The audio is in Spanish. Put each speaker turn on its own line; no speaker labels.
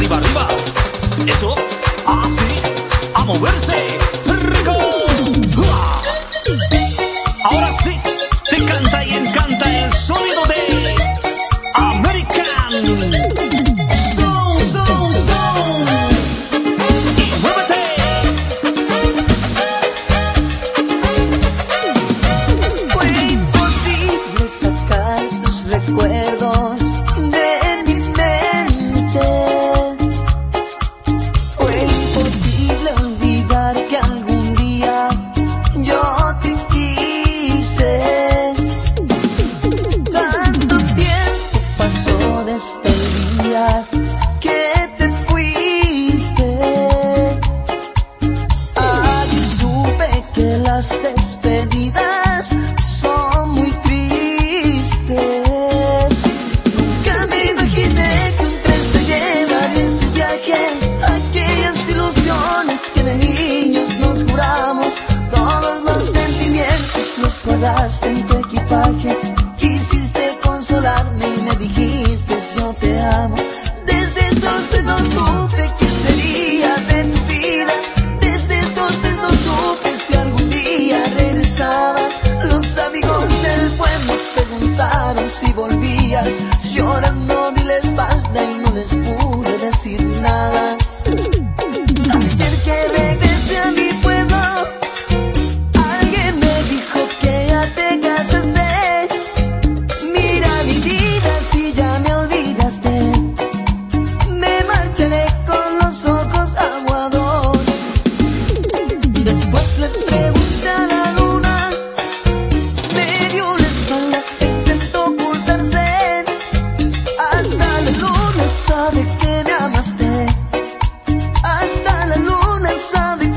arriba, arriba. Eso, así, a moverse. ¡Rico! Ahora sí, te canta y encanta el sonido de American.
Recuerdos de mi mente. Fue imposible olvidar que algún día yo te quise. Tanto tiempo pasó desde el día que te fuiste. Allí supe que las despedidas son muy tristes. Aquellas ilusiones que de niños nos juramos, todos los sentimientos los guardaste en tu equipaje. Quisiste consolarme y me dijiste yo te amo. Desde entonces no supe qué sería de tu vida. Desde entonces no supe si algún día regresaba. Los amigos del pueblo preguntaron si volvías. Llorando di la espalda y no les pude decir nada. Ayer que regresé a mi pueblo, alguien me dijo que ya te casaste. Mira mi vida, si ya me olvidaste. Me marcharé con los ojos aguados. Después le pregunté a la luna, me dio la espalda e intentó ocultarse. Hasta la luna sabe que me amaste. Hasta la luna sabe